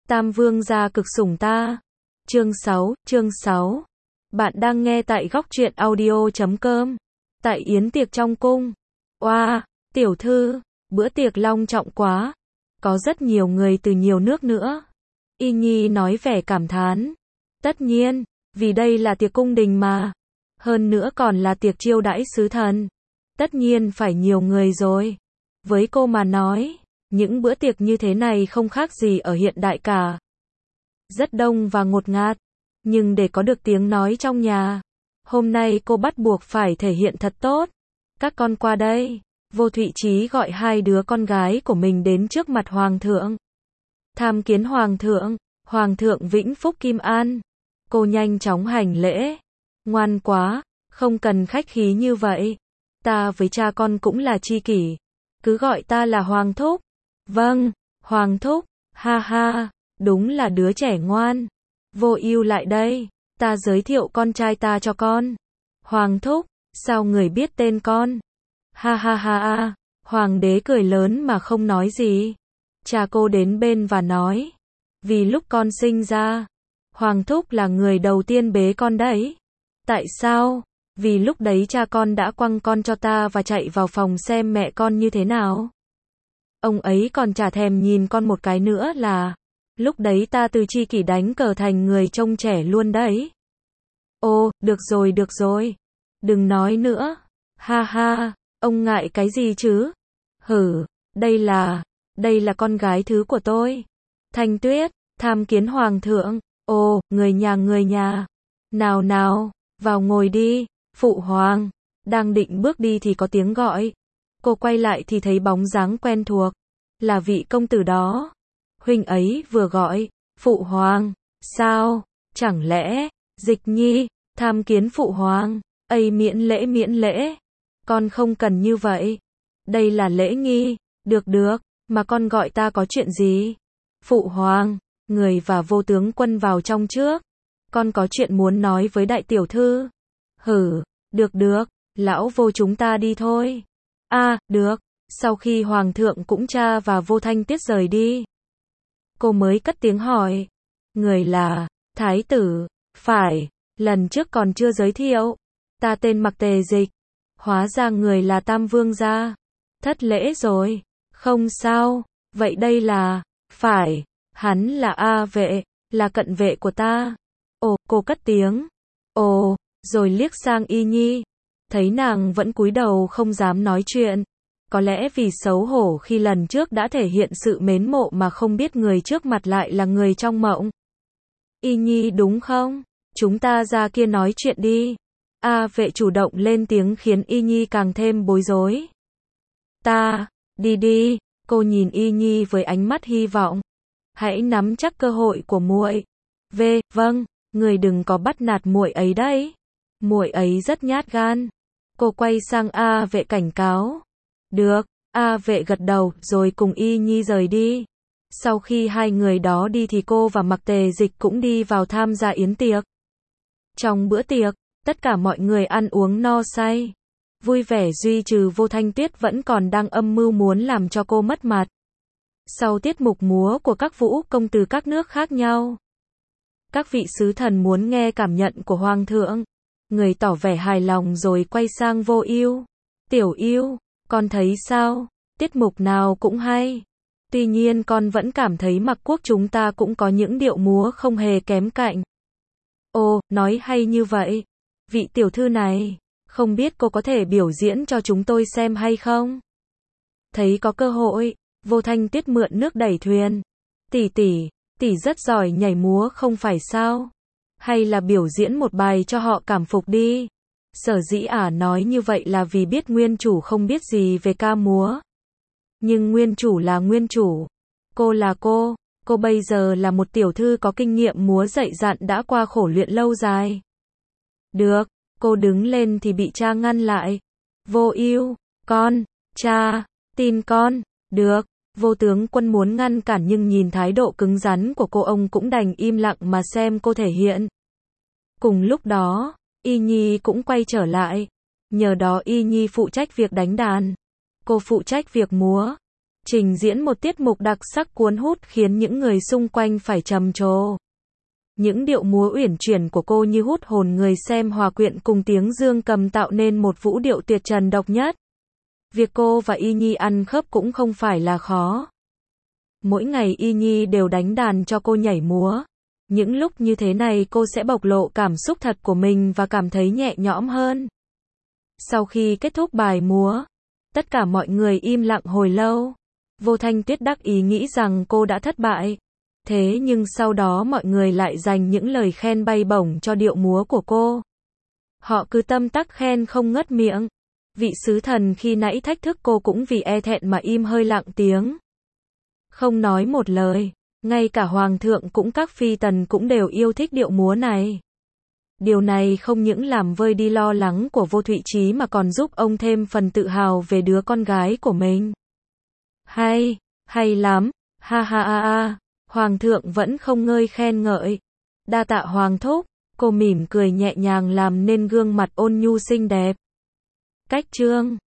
Tam vương gia cực sủng ta. Chương 6. Bạn đang nghe tại góc truyện audio.com. Tại yến tiệc trong cung. Oa, tiểu thư, bữa tiệc long trọng quá. Có rất nhiều người từ nhiều nước nữa. Y Nhi nói vẻ cảm thán. Tất nhiên, vì đây là tiệc cung đình mà. Hơn nữa còn là tiệc chiêu đãi sứ thần. Tất nhiên phải nhiều người rồi. Với cô mà nói, những bữa tiệc như thế này không khác gì ở hiện đại cả. Rất đông và ngột ngạt. Nhưng để có được tiếng nói trong nhà, hôm nay cô bắt buộc phải thể hiện thật tốt. Các con qua đây. Vô Thụy Trí gọi hai đứa con gái của mình đến trước mặt hoàng thượng. Tham kiến hoàng thượng vĩnh phúc kim an. Cô nhanh chóng hành lễ. Ngoan quá, không cần khách khí như vậy. Ta với cha con cũng là tri kỷ. Cứ gọi ta là Hoàng Thúc. Vâng, Hoàng Thúc, ha ha, đúng là đứa trẻ ngoan. Vô Ưu lại đây, ta giới thiệu con trai ta cho con. Hoàng Thúc, sao người biết tên con? Ha ha ha ha, Hoàng đế cười lớn mà không nói gì. Cha cô đến bên và nói, vì lúc con sinh ra, Hoàng Thúc là người đầu tiên bế con đấy. Tại sao? Vì lúc đấy cha con đã quăng con cho ta và chạy vào phòng xem mẹ con như thế nào. Ông ấy còn chả thèm nhìn con một cái nữa là, lúc đấy ta từ tri kỷ đánh cờ thành người trông trẻ luôn đấy. Ô, được rồi. Đừng nói nữa. Ha ha, ông ngại cái gì chứ? Hử, đây là con gái thứ của tôi. Thanh Tuyết, tham kiến hoàng thượng. Ồ, người nhà. Nào, vào ngồi đi. Phụ hoàng, đang định bước đi thì có tiếng gọi. Cô quay lại thì thấy bóng dáng quen thuộc. Là vị công tử đó. Huynh ấy vừa gọi, phụ hoàng, sao? Chẳng lẽ, Dịch Nhi, tham kiến phụ hoàng, miễn lễ. Con không cần như vậy. Đây là lễ nghi, được, mà con gọi ta có chuyện gì? Phụ hoàng, người và Vô tướng quân vào trong trước. Con có chuyện muốn nói với đại tiểu thư. Hử, được, lão Vô chúng ta đi thôi. Được. Sau khi hoàng thượng cũng cha và Vô Thanh Tiết rời đi, cô mới cất tiếng hỏi. Người là thái tử, phải, lần trước còn chưa giới thiệu. Ta tên Mặc Tề Dịch. Hóa ra người là Tam vương gia. Thất lễ rồi. Không sao, vậy đây là, phải, hắn là A Vệ, là cận vệ của ta. Ồ, cô cất tiếng. Ồ, rồi liếc sang Y Nhi. Thấy nàng vẫn cúi đầu không dám nói chuyện. Có lẽ vì xấu hổ khi lần trước đã thể hiện sự mến mộ mà không biết người trước mặt lại là người trong mộng. Y Nhi đúng không? Chúng ta ra kia nói chuyện đi. A Vệ chủ động lên tiếng khiến Y Nhi càng thêm bối rối. Ta, đi, cô nhìn Y Nhi với ánh mắt hy vọng. Hãy nắm chắc cơ hội của muội. Vâng, người đừng có bắt nạt muội ấy đấy. Muội ấy rất nhát gan. Cô quay sang A Vệ cảnh cáo. Được, A Vệ gật đầu rồi cùng Y Nhi rời đi. Sau khi hai người đó đi thì cô và Mặc Tề Dịch cũng đi vào tham gia yến tiệc. Trong bữa tiệc, tất cả mọi người ăn uống no say. Vui vẻ duy trừ Vô Thanh Tuyết vẫn còn đang âm mưu muốn làm cho cô mất mặt. Sau tiết mục múa của các vũ công từ các nước khác nhau, các vị sứ thần muốn nghe cảm nhận của hoàng thượng. Người tỏ vẻ hài lòng rồi quay sang Vô Ưu. Tiểu Ưu, con thấy sao? Tiết mục nào cũng hay. Tuy nhiên con vẫn cảm thấy Mặc Quốc chúng ta cũng có những điệu múa không hề kém cạnh. Ồ, nói hay như vậy. Vị tiểu thư này, không biết cô có thể biểu diễn cho chúng tôi xem hay không? Thấy có cơ hội, Vô Thanh Tuyết mượn nước đẩy thuyền. Tỷ rất giỏi nhảy múa không phải sao? Hay là biểu diễn một bài cho họ cảm phục đi. Sở dĩ nói như vậy là vì biết nguyên chủ không biết gì về ca múa. Nhưng nguyên chủ là nguyên chủ. Cô là cô bây giờ là một tiểu thư có kinh nghiệm múa dạy dặn đã qua khổ luyện lâu dài. Được, cô đứng lên thì bị cha ngăn lại. Vô Ưu, cha, tin con. Được, Vô tướng quân muốn ngăn cản nhưng nhìn thái độ cứng rắn của cô ông cũng đành im lặng mà xem cô thể hiện. Cùng lúc đó, Y Nhi cũng quay trở lại. Nhờ đó Y Nhi phụ trách việc đánh đàn. Cô phụ trách việc múa. trình diễn một tiết mục đặc sắc cuốn hút khiến những người xung quanh phải trầm trồ. Những điệu múa uyển chuyển của cô như hút hồn người xem hòa quyện cùng tiếng dương cầm tạo nên một vũ điệu tuyệt trần độc nhất. Việc cô và Y Nhi ăn khớp cũng không phải là khó. Mỗi ngày Y Nhi đều đánh đàn cho cô nhảy múa. Những lúc như thế này cô sẽ bộc lộ cảm xúc thật của mình và cảm thấy nhẹ nhõm hơn. Sau khi kết thúc bài múa, tất cả mọi người im lặng hồi lâu. Vô Thanh Tuyết đắc ý nghĩ rằng cô đã thất bại. Thế nhưng sau đó mọi người lại dành những lời khen bay bổng cho điệu múa của cô. Họ cứ tâm tắc khen không ngớt miệng. Vị sứ thần khi nãy thách thức cô cũng vì e thẹn mà im hơi lặng tiếng. Không nói một lời. Ngay cả hoàng thượng cũng các phi tần cũng đều yêu thích điệu múa này. Điều này không những làm vơi đi lo lắng của Vô Thụy Trí mà còn giúp ông thêm phần tự hào về đứa con gái của mình. Hay lắm, ha ha ha ha. Hoàng thượng vẫn không ngơi khen ngợi. Đa tạ hoàng thúc, cô mỉm cười nhẹ nhàng làm nên gương mặt ôn nhu xinh đẹp. Cách chương